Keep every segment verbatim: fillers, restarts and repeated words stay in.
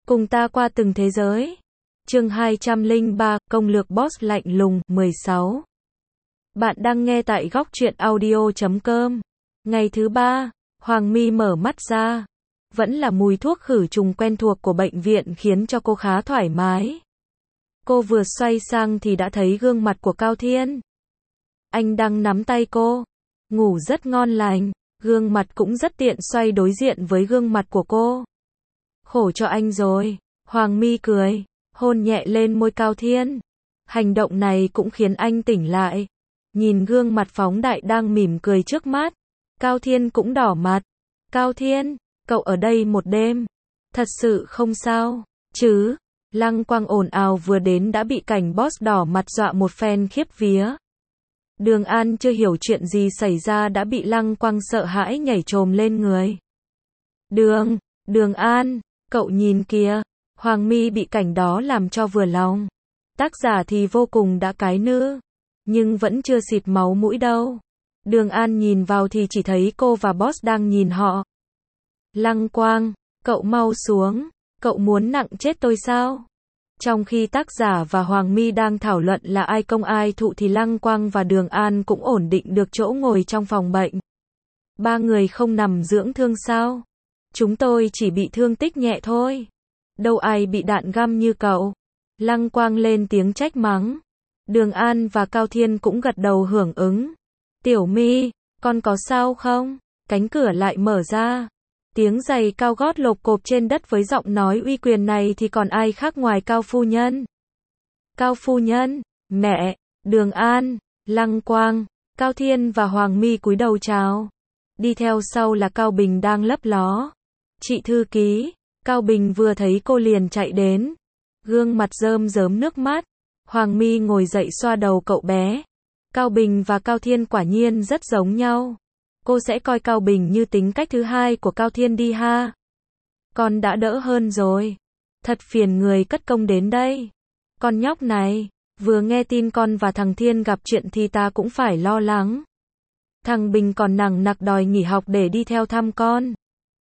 Cùng ta qua từng thế giới. Chương hai trăm lẻ ba, công lược boss lạnh lùng, mười sáu. Bạn đang nghe tại góc truyện audio chấm com. Ngày thứ ba, Hoàng My mở mắt ra. Vẫn là mùi thuốc khử trùng quen thuộc của bệnh viện khiến cho cô khá thoải mái. Cô vừa xoay sang thì đã thấy gương mặt của Cao Thiên. Anh đang nắm tay cô. Ngủ rất ngon lành. Gương mặt cũng rất tiện xoay đối diện với gương mặt của cô. Khổ cho anh rồi. Hoàng My cười. Hôn nhẹ lên môi Cao Thiên. Hành động này cũng khiến anh tỉnh lại. Nhìn gương mặt phóng đại đang mỉm cười trước mắt. Cao Thiên cũng đỏ mặt. Cao Thiên, cậu ở đây một đêm. Thật sự không sao, chứ? Lăng Quang ồn ào vừa đến đã bị cảnh boss đỏ mặt dọa một phen khiếp vía. Đường An chưa hiểu chuyện gì xảy ra đã bị Lăng Quang sợ hãi nhảy chồm lên người. Đường, Đường An, cậu nhìn kìa. Hoàng My bị cảnh đó làm cho vừa lòng. Tác giả thì vô cùng đã cái nữ, nhưng vẫn chưa xịt máu mũi đâu. Đường An nhìn vào thì chỉ thấy cô và boss đang nhìn họ. Lăng Quang, cậu mau xuống, cậu muốn nặng chết tôi sao? Trong khi tác giả và Hoàng My đang thảo luận là ai công ai thụ thì Lăng Quang và Đường An cũng ổn định được chỗ ngồi trong phòng bệnh. Ba người không nằm dưỡng thương sao? Chúng tôi chỉ bị thương tích nhẹ thôi. Đâu ai bị đạn găm như cậu. Lăng Quang lên tiếng trách mắng. Đường An và Cao Thiên cũng gật đầu hưởng ứng. Tiểu My, con có sao không? Cánh cửa lại mở ra. Tiếng giày cao gót lộp cộp trên đất với giọng nói uy quyền này thì còn ai khác ngoài Cao phu nhân. Cao phu nhân, mẹ, Đường An, Lăng Quang, Cao Thiên và Hoàng My cúi đầu chào. Đi theo sau là Cao Bình đang lấp ló. Chị thư ký. Cao Bình vừa thấy cô liền chạy đến. Gương mặt rơm rớm nước mắt. Hoàng My ngồi dậy xoa đầu cậu bé. Cao Bình và Cao Thiên quả nhiên rất giống nhau. Cô sẽ coi Cao Bình như tính cách thứ hai của Cao Thiên đi ha. Con đã đỡ hơn rồi. Thật phiền người cất công đến đây. Con nhóc này, vừa nghe tin con và thằng Thiên gặp chuyện thì ta cũng phải lo lắng. Thằng Bình còn nằng nặc đòi nghỉ học để đi theo thăm con.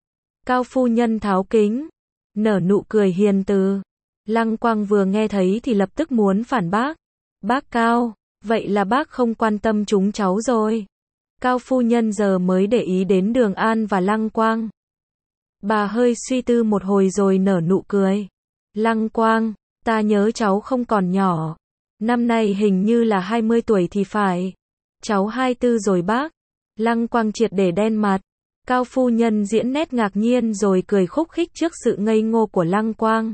Cao phu nhân tháo kính, nở nụ cười hiền từ. Lăng Quang vừa nghe thấy thì lập tức muốn phản bác. Bác Cao, vậy là bác không quan tâm chúng cháu rồi. Cao phu nhân giờ mới để ý đến Đường An và Lăng Quang. Bà hơi suy tư một hồi rồi nở nụ cười. Lăng Quang, ta nhớ cháu không còn nhỏ. Năm nay hình như là hai mươi tuổi thì phải. Cháu hai mươi tư rồi bác. Lăng Quang triệt để đen mặt. Cao phu nhân diễn nét ngạc nhiên rồi cười khúc khích trước sự ngây ngô của Lăng Quang.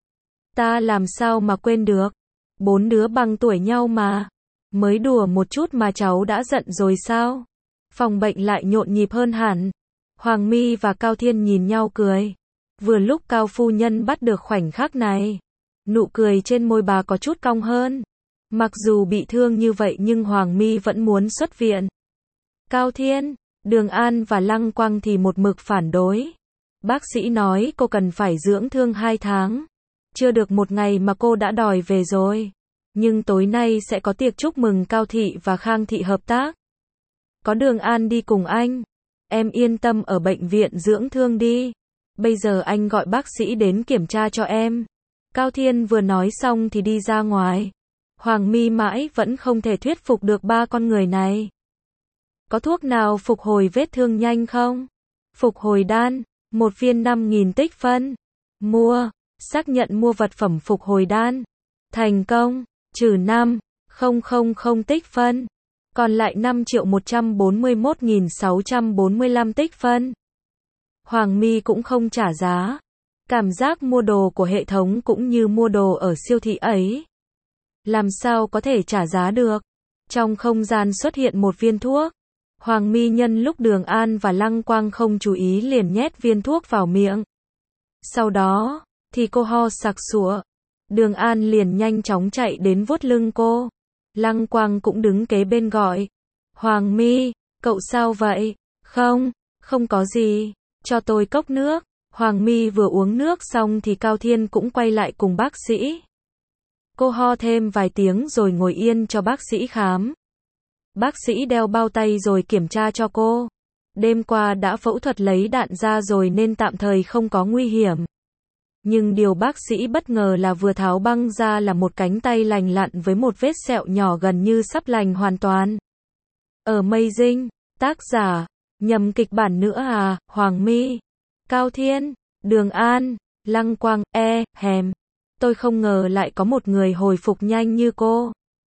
Ta làm sao mà quên được. Bốn đứa bằng tuổi nhau mà. Mới đùa một chút mà cháu đã giận rồi sao? Phòng bệnh lại nhộn nhịp hơn hẳn. Hoàng My và Cao Thiên nhìn nhau cười. Vừa lúc Cao phu nhân bắt được khoảnh khắc này. Nụ cười trên môi bà có chút cong hơn. Mặc dù bị thương như vậy nhưng Hoàng My vẫn muốn xuất viện. Cao Thiên, Đường An và Lăng Quang thì một mực phản đối. Bác sĩ nói cô cần phải dưỡng thương hai tháng. Chưa được một ngày mà cô đã đòi về rồi. Nhưng tối nay sẽ có tiệc chúc mừng Cao Thị và Khang Thị hợp tác. Có Đường An đi cùng anh. Em yên tâm ở bệnh viện dưỡng thương đi. Bây giờ anh gọi bác sĩ đến kiểm tra cho em. Cao Thiên vừa nói xong thì đi ra ngoài. Hoàng My mãi vẫn không thể thuyết phục được ba con người này. Có thuốc nào phục hồi vết thương nhanh không? Phục hồi đan, một viên năm nghìn tích phân. Mua, xác nhận mua vật phẩm phục hồi đan. Thành công, trừ năm nghìn tích phân. Còn lại năm triệu một trăm bốn mươi mốt nghìn sáu trăm bốn mươi lăm tích phân. Hoàng My cũng không trả giá. Cảm giác mua đồ của hệ thống cũng như mua đồ ở siêu thị ấy. Làm sao có thể trả giá được? Trong không gian xuất hiện một viên thuốc. Hoàng My nhân lúc Đường An và Lăng Quang không chú ý liền nhét viên thuốc vào miệng. Sau đó, thì cô ho sặc sụa. Đường An liền nhanh chóng chạy đến vuốt lưng cô. Lăng Quang cũng đứng kế bên gọi. Hoàng My, cậu sao vậy? Không, không có gì. Cho tôi cốc nước. Hoàng My vừa uống nước xong thì Cao Thiên cũng quay lại cùng bác sĩ. Cô ho thêm vài tiếng rồi ngồi yên cho bác sĩ khám. Bác sĩ đeo bao tay rồi kiểm tra cho cô. Đêm qua đã phẫu thuật lấy đạn ra rồi nên tạm thời không có nguy hiểm. Nhưng điều bác sĩ bất ngờ là vừa tháo băng ra là một cánh tay lành lặn với một vết sẹo nhỏ gần như sắp lành hoàn toàn. Amazing, tác giả, nhầm kịch bản nữa à, Hoàng My, Cao Thiên, Đường An, Lăng Quang, e, hèm. Tôi không ngờ lại có một người hồi phục nhanh như cô.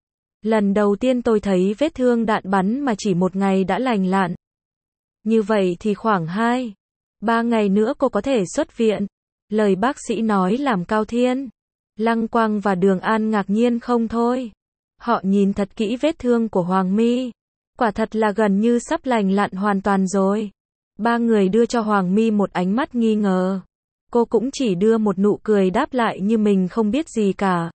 Lần đầu tiên tôi thấy vết thương đạn bắn mà chỉ một ngày đã lành lặn. Như vậy thì khoảng hai, ba ngày nữa cô có thể xuất viện. Lời bác sĩ nói làm Cao Thiên, Lăng Quang và Đường An ngạc nhiên không thôi. Họ nhìn thật kỹ vết thương của Hoàng My. Quả thật là gần như sắp lành lặn hoàn toàn rồi. Ba người đưa cho Hoàng My một ánh mắt nghi ngờ. Cô cũng chỉ đưa một nụ cười đáp lại như mình không biết gì cả.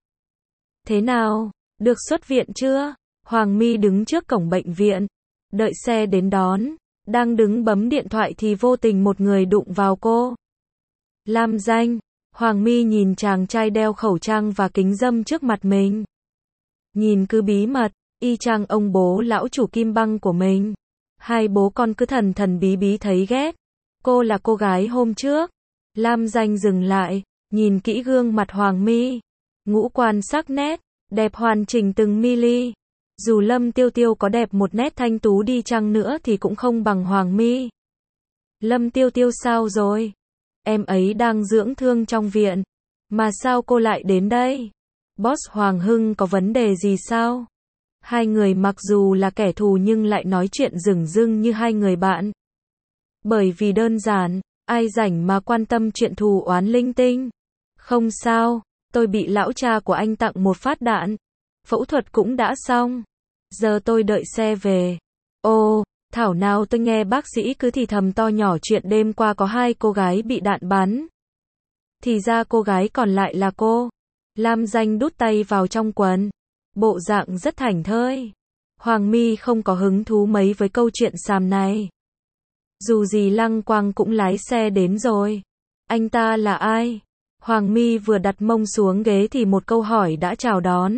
Thế nào, được xuất viện chưa? Hoàng My đứng trước cổng bệnh viện, đợi xe đến đón. Đang đứng bấm điện thoại thì vô tình một người đụng vào cô. Lam Danh. Hoàng My nhìn chàng trai đeo khẩu trang và kính râm trước mặt mình. Nhìn cứ bí mật, y chang ông bố lão chủ Kim Băng của mình. Hai bố con cứ thần thần bí bí thấy ghét. Cô là cô gái hôm trước. Lam Danh dừng lại, nhìn kỹ gương mặt Hoàng My. Ngũ quan sắc nét, đẹp hoàn chỉnh từng mi-li. Dù Lâm Tiêu Tiêu có đẹp một nét thanh tú đi chăng nữa thì cũng không bằng Hoàng My. Lâm Tiêu Tiêu sao rồi? Em ấy đang dưỡng thương trong viện. Mà sao cô lại đến đây? Boss Hoàng Hưng có vấn đề gì sao? Hai người mặc dù là kẻ thù nhưng lại nói chuyện dửng dưng như hai người bạn. Bởi vì đơn giản, ai rảnh mà quan tâm chuyện thù oán linh tinh. Không sao, tôi bị lão cha của anh tặng một phát đạn. Phẫu thuật cũng đã xong. Giờ tôi đợi xe về. Ồ, thảo nào tôi nghe bác sĩ cứ thì thầm to nhỏ chuyện đêm qua có hai cô gái bị đạn bắn. Thì ra cô gái còn lại là cô. Lam Danh đút tay vào trong quần. Bộ dạng rất thảnh thơi. Hoàng My không có hứng thú mấy với câu chuyện xàm này. Dù gì Lăng Quang cũng lái xe đến rồi. Anh ta là ai? Hoàng My vừa đặt mông xuống ghế thì một câu hỏi đã chào đón.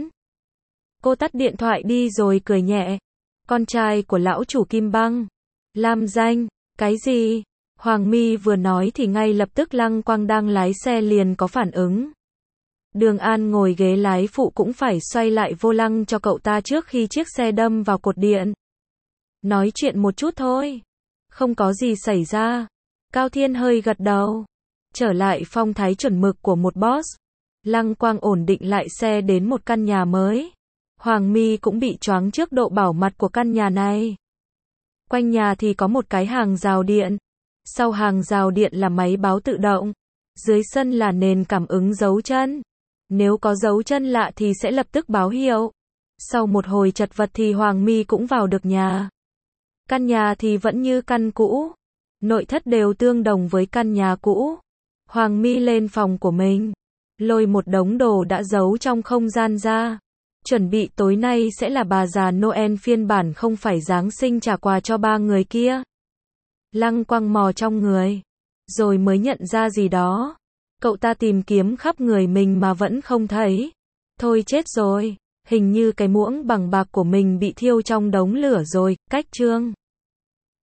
Cô tắt điện thoại đi rồi cười nhẹ. Con trai của lão chủ Kim Băng. Lam Danh, cái gì? Hoàng My vừa nói thì ngay lập tức Lăng Quang đang lái xe liền có phản ứng. Đường An ngồi ghế lái phụ cũng phải xoay lại vô lăng cho cậu ta trước khi chiếc xe đâm vào cột điện. Nói chuyện một chút thôi. Không có gì xảy ra. Cao Thiên hơi gật đầu. Trở lại phong thái chuẩn mực của một boss. Lăng Quang ổn định lại xe đến một căn nhà mới. Hoàng My cũng bị choáng trước độ bảo mật của căn nhà này. Quanh nhà thì có một cái hàng rào điện. Sau hàng rào điện là máy báo tự động. Dưới sân là nền cảm ứng dấu chân. Nếu có dấu chân lạ thì sẽ lập tức báo hiệu. Sau một hồi chật vật thì Hoàng My cũng vào được nhà. Căn nhà thì vẫn như căn cũ. Nội thất đều tương đồng với căn nhà cũ. Hoàng My lên phòng của mình. Lôi một đống đồ đã giấu trong không gian ra. Chuẩn bị tối nay sẽ là bà già Noel phiên bản không phải Giáng sinh trả quà cho ba người kia. Lăng Quang mò trong người. Rồi mới nhận ra gì đó. Cậu ta tìm kiếm khắp người mình mà vẫn không thấy. Thôi chết rồi. Hình như cái muỗng bằng bạc của mình bị thiêu trong đống lửa rồi. Cách chương.